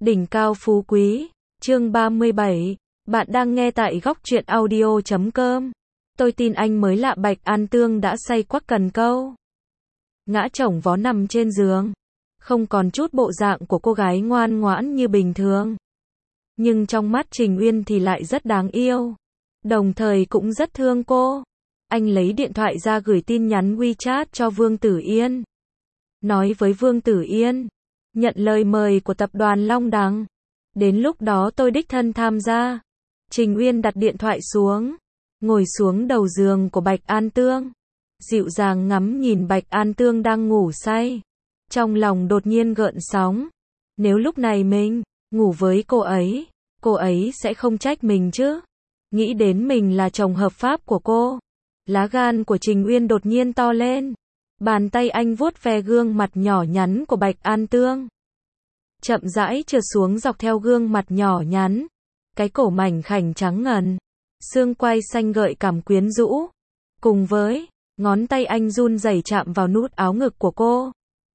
Đỉnh cao phú quý, chương 37, bạn đang nghe tại góc truyện audio.com. Tôi tin anh mới lạ. Bạch An Tương đã say quắc cần câu. Ngã chồng vó nằm trên giường. Không còn chút bộ dạng của cô gái ngoan ngoãn như bình thường. Nhưng trong mắt Trình Uyên thì lại rất đáng yêu. Đồng thời cũng rất thương cô. Anh lấy điện thoại ra gửi tin nhắn WeChat cho Vương Tử Yên. Nói với Vương Tử Yên, nhận lời mời của tập đoàn Long Đằng. Đến lúc đó tôi đích thân tham gia. Trình Uyên đặt điện thoại xuống, ngồi xuống đầu giường của Bạch An Tương. Dịu dàng ngắm nhìn Bạch An Tương đang ngủ say. Trong lòng đột nhiên gợn sóng. Nếu lúc này mình ngủ với cô ấy sẽ không trách mình chứ. Nghĩ đến mình là chồng hợp pháp của cô. Lá gan của Trình Uyên đột nhiên to lên. Bàn tay anh vuốt ve gương mặt nhỏ nhắn của Bạch An Tương. Chậm rãi trượt xuống dọc theo gương mặt nhỏ nhắn. Cái cổ mảnh khảnh trắng ngần. Xương quai xanh gợi cảm quyến rũ. Cùng với ngón tay anh run rẩy chạm vào nút áo ngực của cô.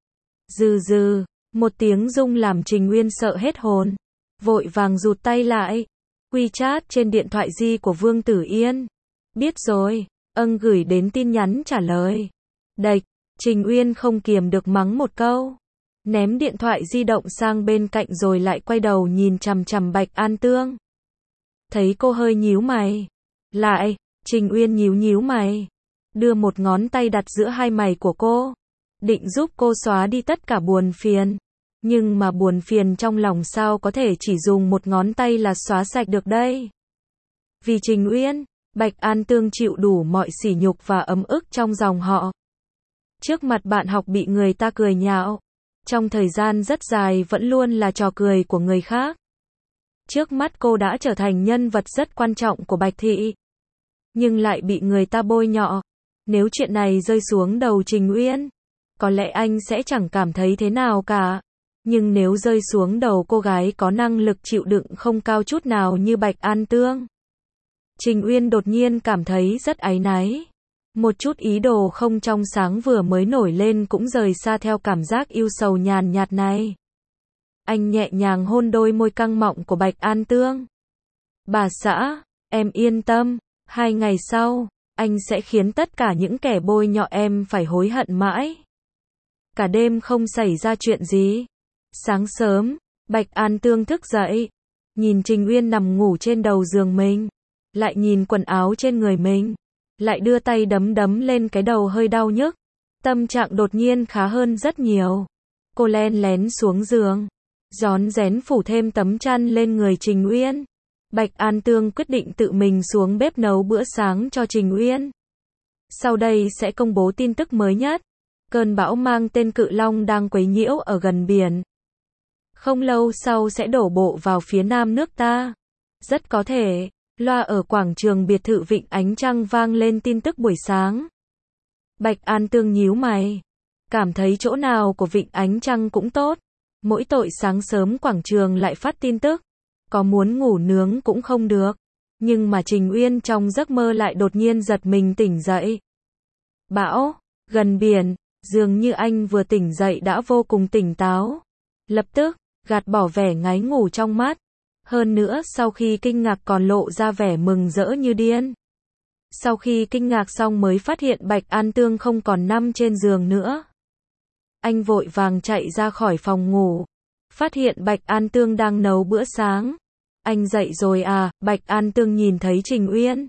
Dừ, một tiếng rung làm Trình Uyên sợ hết hồn. Vội vàng rụt tay lại. WeChat trên điện thoại di của Vương Tử Yên. Biết rồi, gửi đến tin nhắn trả lời. Đạch, Trình Uyên không kiềm được mắng một câu. Ném điện thoại di động sang bên cạnh rồi lại quay đầu nhìn chằm chằm Bạch An Tương. Thấy cô hơi nhíu mày. Lại, Trình Uyên nhíu mày. Đưa một ngón tay đặt giữa hai mày của cô. Định giúp cô xóa đi tất cả buồn phiền. Nhưng mà buồn phiền trong lòng sao có thể chỉ dùng một ngón tay là xóa sạch được đây. Vì Trình Uyên, Bạch An Tương chịu đủ mọi sỉ nhục và ấm ức trong dòng họ. Trước mặt bạn học bị người ta cười nhạo. Trong thời gian rất dài vẫn luôn là trò cười của người khác. Trước mắt cô đã trở thành nhân vật rất quan trọng của Bạch Thị. Nhưng lại bị người ta bôi nhọ. Nếu chuyện này rơi xuống đầu Trình Uyên, có lẽ anh sẽ chẳng cảm thấy thế nào cả. Nhưng nếu rơi xuống đầu cô gái có năng lực chịu đựng không cao chút nào như Bạch An Tương, Trình Uyên đột nhiên cảm thấy rất áy náy. Một chút ý đồ không trong sáng vừa mới nổi lên cũng rời xa theo cảm giác yêu sầu nhàn nhạt này. Anh nhẹ nhàng hôn đôi môi căng mọng của Bạch An Tương. Bà xã, em yên tâm, 2 ngày sau, anh sẽ khiến tất cả những kẻ bôi nhọ em phải hối hận mãi. Cả đêm không xảy ra chuyện gì. Sáng sớm, Bạch An Tương thức dậy, nhìn Trình Uyên nằm ngủ trên đầu giường mình, lại nhìn quần áo trên người mình, lại đưa tay đấm lên cái đầu hơi đau nhức. Tâm trạng đột nhiên khá hơn rất nhiều. Cô len lén xuống giường, rón rén phủ thêm tấm chăn lên người Trình Uyên. Bạch An Tương quyết định tự mình xuống bếp nấu bữa sáng cho Trình Uyên. Sau đây sẽ công bố tin tức mới nhất. Cơn bão mang tên Cự Long đang quấy nhiễu ở gần biển. Không lâu sau sẽ đổ bộ vào phía nam nước ta. Rất có thể, loa ở quảng trường biệt thự Vịnh Ánh Trăng vang lên tin tức buổi sáng. Bạch An Tương nhíu mày. Cảm thấy chỗ nào của Vịnh Ánh Trăng cũng tốt. Mỗi tội sáng sớm quảng trường lại phát tin tức. Có muốn ngủ nướng cũng không được. Nhưng mà Trình Uyên trong giấc mơ lại đột nhiên giật mình tỉnh dậy. Bão, gần biển, dường như anh vừa tỉnh dậy đã vô cùng tỉnh táo. Lập tức, gạt bỏ vẻ ngáy ngủ trong mắt. Hơn nữa sau khi kinh ngạc còn lộ ra vẻ mừng rỡ như điên. Sau khi kinh ngạc xong mới phát hiện Bạch An Tương không còn nằm trên giường nữa. Anh vội vàng chạy ra khỏi phòng ngủ. Phát hiện Bạch An Tương đang nấu bữa sáng. Anh dậy rồi à? Bạch An Tương nhìn thấy Trình Uyên,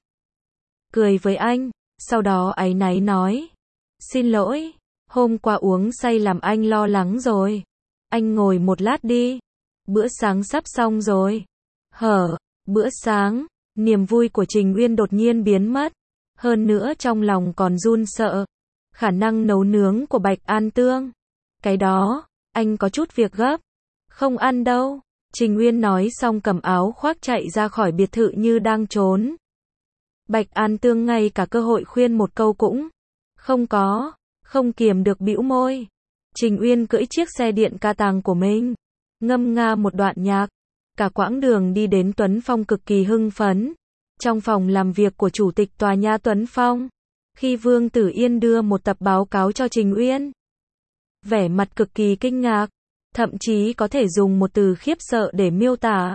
cười với anh, sau đó áy náy nói. Xin lỗi, hôm qua uống say làm anh lo lắng rồi. Anh ngồi một lát đi. Bữa sáng sắp xong rồi. Bữa sáng, niềm vui của Trình Uyên đột nhiên biến mất. Hơn nữa trong lòng còn run sợ. Khả năng nấu nướng của Bạch An Tương. Cái đó, anh có chút việc gấp. Không ăn đâu. Trình Uyên nói xong cầm áo khoác chạy ra khỏi biệt thự như đang trốn. Bạch An Tương ngay cả cơ hội khuyên một câu cũng không có, không kiềm được bĩu môi. Trình Uyên cưỡi chiếc xe điện ca tàng của mình, ngâm nga một đoạn nhạc. Cả quãng đường đi đến Tuấn Phong cực kỳ hưng phấn. Trong phòng làm việc của chủ tịch tòa nhà Tuấn Phong, khi Vương Tử Yên đưa một tập báo cáo cho Trình Uyên, vẻ mặt cực kỳ kinh ngạc. Thậm chí có thể dùng một từ khiếp sợ để miêu tả.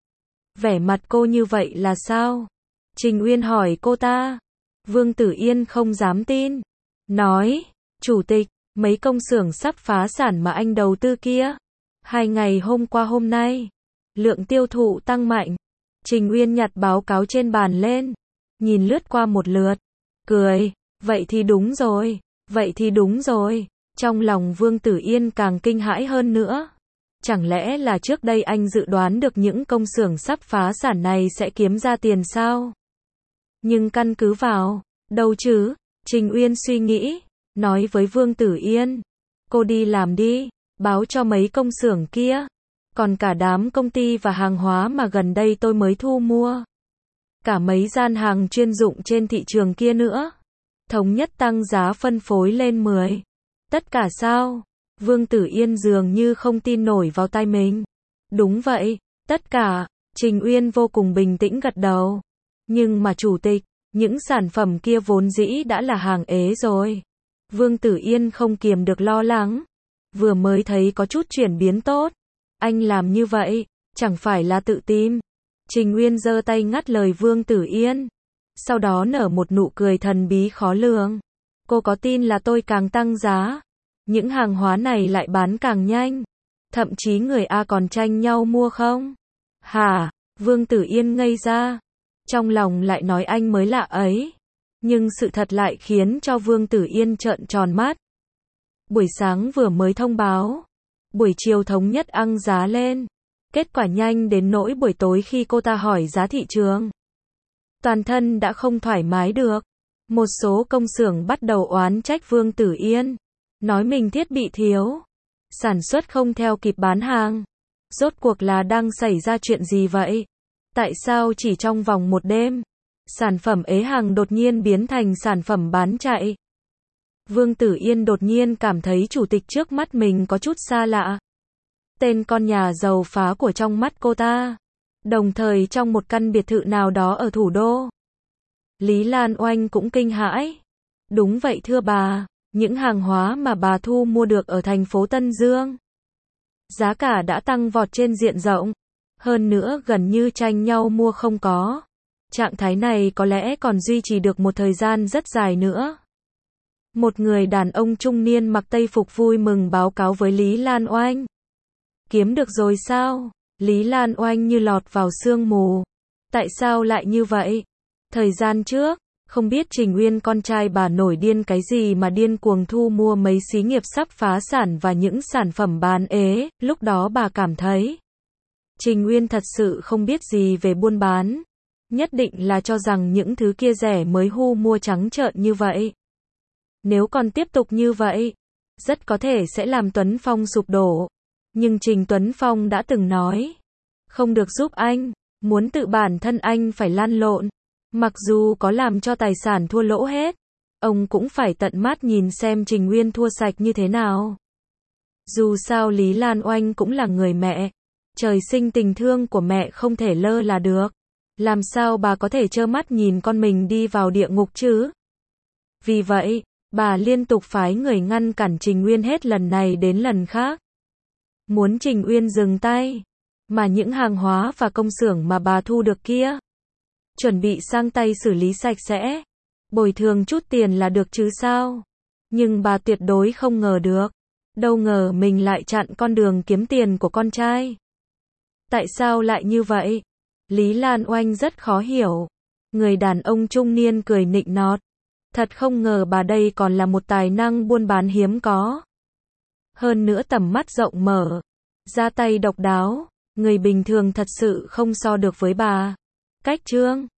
Vẻ mặt cô như vậy là sao? Trình Uyên hỏi cô ta. Vương Tử Yên không dám tin. Nói, chủ tịch, mấy công xưởng sắp phá sản mà anh đầu tư kia. 2 ngày hôm qua hôm nay, lượng tiêu thụ tăng mạnh. Trình Uyên nhặt báo cáo trên bàn lên, nhìn lướt qua một lượt, cười, vậy thì đúng rồi, vậy thì đúng rồi. Trong lòng Vương Tử Yên càng kinh hãi hơn nữa. Chẳng lẽ là trước đây anh dự đoán được những công xưởng sắp phá sản này sẽ kiếm ra tiền sao? Nhưng căn cứ vào đâu chứ? Trình Uyên suy nghĩ, nói với Vương Tử Yên, cô đi làm đi, báo cho mấy công xưởng kia, còn cả đám công ty và hàng hóa mà gần đây tôi mới thu mua, cả mấy gian hàng chuyên dụng trên thị trường kia nữa, thống nhất tăng giá phân phối lên 10. Tất cả sao? Vương Tử Yên dường như không tin nổi vào tai mình. Đúng vậy, tất cả. Trình Uyên vô cùng bình tĩnh gật đầu. Nhưng mà chủ tịch, những sản phẩm kia vốn dĩ đã là hàng ế rồi. Vương Tử Yên không kiềm được lo lắng. Vừa mới thấy có chút chuyển biến tốt. Anh làm như vậy, chẳng phải là tự tìm. Trình Uyên giơ tay ngắt lời Vương Tử Yên. Sau đó nở một nụ cười thần bí khó lường. Cô có tin là tôi càng tăng giá, những hàng hóa này lại bán càng nhanh, thậm chí người A còn tranh nhau mua không? Hả? Vương Tử Yên ngây ra. Trong lòng lại nói anh mới lạ ấy. Nhưng sự thật lại khiến cho Vương Tử Yên trợn tròn mắt. Buổi sáng vừa mới thông báo, buổi chiều thống nhất ăng giá lên. Kết quả nhanh đến nỗi buổi tối khi cô ta hỏi giá thị trường, toàn thân đã không thoải mái được. Một số công xưởng bắt đầu oán trách Vương Tử Yên, nói mình thiết bị thiếu, sản xuất không theo kịp bán hàng. Rốt cuộc là đang xảy ra chuyện gì vậy? Tại sao chỉ trong vòng một đêm, sản phẩm ế hàng đột nhiên biến thành sản phẩm bán chạy? Vương Tử Yên đột nhiên cảm thấy chủ tịch trước mắt mình có chút xa lạ. Tên con nhà giàu phá của trong mắt cô ta. Đồng thời trong một căn biệt thự nào đó ở thủ đô, Lý Lan Oanh cũng kinh hãi. Đúng vậy thưa bà, những hàng hóa mà bà thu mua được ở thành phố Tân Dương, giá cả đã tăng vọt trên diện rộng. Hơn nữa gần như tranh nhau mua không có. Trạng thái này có lẽ còn duy trì được một thời gian rất dài nữa. Một người đàn ông trung niên mặc tây phục vui mừng báo cáo với Lý Lan Oanh. Kiếm được rồi sao? Lý Lan Oanh như lọt vào sương mù. Tại sao lại như vậy? Thời gian trước, không biết Trình Uyên con trai bà nổi điên cái gì mà điên cuồng thu mua mấy xí nghiệp sắp phá sản và những sản phẩm bán ế, lúc đó bà cảm thấy Trình Uyên thật sự không biết gì về buôn bán. Nhất định là cho rằng những thứ kia rẻ mới hu mua trắng trợn như vậy. Nếu còn tiếp tục như vậy, rất có thể sẽ làm Tuấn Phong sụp đổ. Nhưng Trình Tuấn Phong đã từng nói, không được giúp anh, muốn tự bản thân anh phải lăn lộn. Mặc dù có làm cho tài sản thua lỗ hết, ông cũng phải tận mắt nhìn xem Trình Uyên thua sạch như thế nào. Dù sao Lý Lan Oanh cũng là người mẹ, trời sinh tình thương của mẹ không thể lơ là được. Làm sao bà có thể trơ mắt nhìn con mình đi vào địa ngục chứ? Vì vậy, bà liên tục phái người ngăn cản Trình Uyên hết lần này đến lần khác. Muốn Trình Uyên dừng tay. Mà những hàng hóa và công xưởng mà bà thu được kia, chuẩn bị sang tay xử lý sạch sẽ. Bồi thường chút tiền là được chứ sao? Nhưng bà tuyệt đối không ngờ được. Đâu ngờ mình lại chặn con đường kiếm tiền của con trai. Tại sao lại như vậy? Lý Lan Oanh rất khó hiểu. Người đàn ông trung niên cười nịnh nọt. Thật không ngờ bà đây còn là một tài năng buôn bán hiếm có. Hơn nữa tầm mắt rộng mở, ra tay độc đáo, người bình thường thật sự không so được với bà. Cách Trương